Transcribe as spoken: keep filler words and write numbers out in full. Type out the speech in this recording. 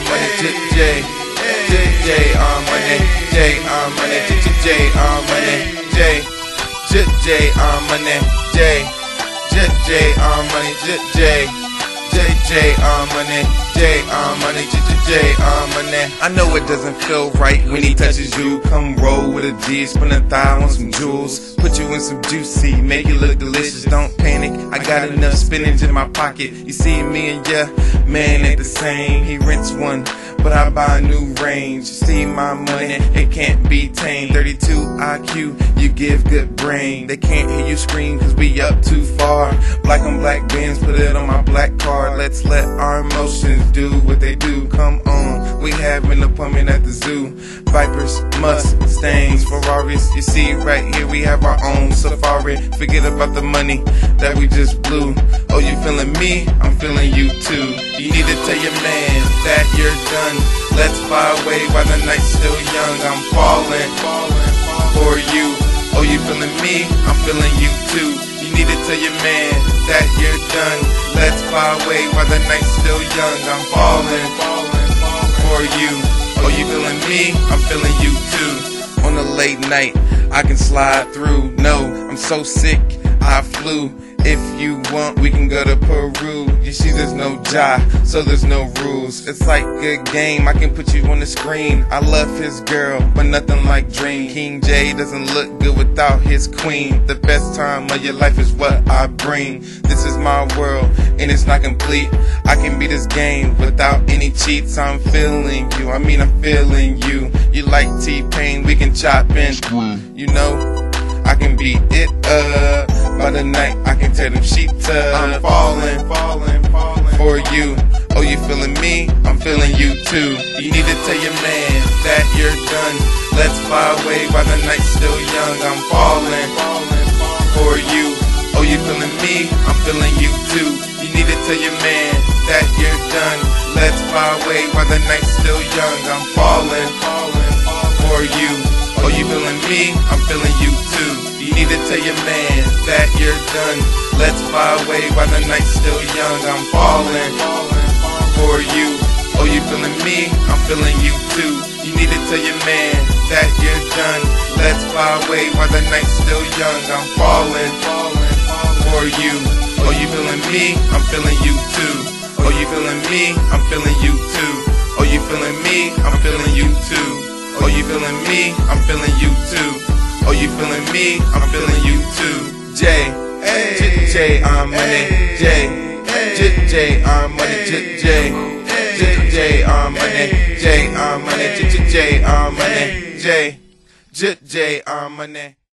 money, J J, J J on money, J on money, J J J on money, J J J on money, J J J on money, J J J J on money, J on money, J J J on money. I know it doesn't feel right when he touches you. Come roll with a G, spin a thigh on some jewels. Put you in some juicy, make you look delicious. Don't panic, I got enough spinach in my pocket. You see me and yeah, man ain't the same. He rents one, but I buy a new range. You see my money, it can't be tamed. thirty-two I Q, you give good brain. They can't hear you scream cause we up too far. Black on black Benz, put it on my black card. Let's let our emotions do what they do. Come on, we have an appointment at the zoo. Vipers, Mustangs, Ferraris. You see right here we have our own safari. Forget about the money that we just blew. Oh, you feeling me? I'm feeling you too. You need to tell your man that you're done. Let's fly away while the night's still young. I'm falling for you. Oh, you feeling me? I'm feeling you too. You need to tell your man that you're done. Let's fly away while the night's still young. I'm falling for you. Oh, you feeling me? I'm feeling you too. On a late night, I can slide through. No, I'm so sick, I flew. If you want, we can go to Peru. You see, there's no Jai, so there's no rules. It's like a game, I can put you on the screen. I love his girl, but nothing like Dream. King J doesn't look good without his queen. The best time of your life is what I bring. This is my world, and it's not complete. I can beat this game without any cheats. I'm feeling you, I mean I'm feeling you. You like T-Pain, we can chop in. You know, I can beat it up. By the night, I can tear them sheets up. I'm falling, falling, falling for you. Oh, you feeling me? I'm feeling you too. You need to tell your man that you're done. Let's fly away while the night's still young. I'm falling for you. Oh, you feeling me? I'm feeling you too. You need to tell your man that you're done. Let's fly away while the night's still young. I'm falling for you. Oh, you feeling me? I'm feeling you too. You need to tell your man that you're done. Let's fly away while the night's still young. I'm falling for you. Oh, you feeling me? I'm feeling you too. You need to tell your man that you're done. Let's fly away while the night's still young. I'm falling for you. Oh, you feeling me? I'm feeling you too. Oh, you feeling me? I'm feeling you too. Oh, you feeling me? I'm feeling you too. Oh, you feeling me? I'm feeling you too. Oh, you feeling me? I'm feeling you too. J, J, J on money, J, J, J on money, J, J, J, J on money, J on money, J, J, J on money, J, J, J on money.